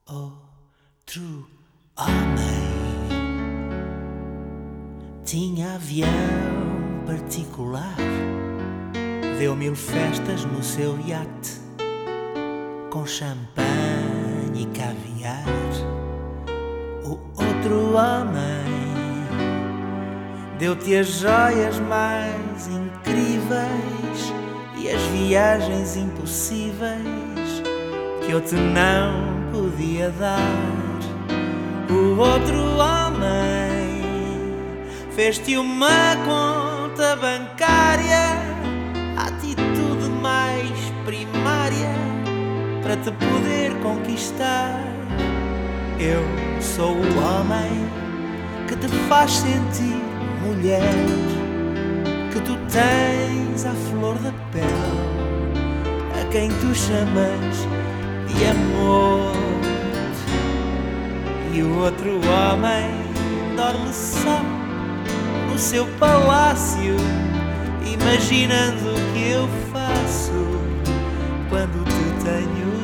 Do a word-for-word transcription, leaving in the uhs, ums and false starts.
Outro homem tinha avião particular, deu mil festas no seu iate, com champanhe e caviar. O outro homem deu-te as joias mais incríveis e as viagens impossíveis que eu te não podia dar. O outro homem fez-te uma conta bancária, a atitude mais primária para te poder conquistar. Eu sou o homem que te faz sentir mulher, que tu tens à flor da pele, a quem tu chamas de amor. E o outro homem dorme só no seu palácio, imaginando o que eu faço quando te tenho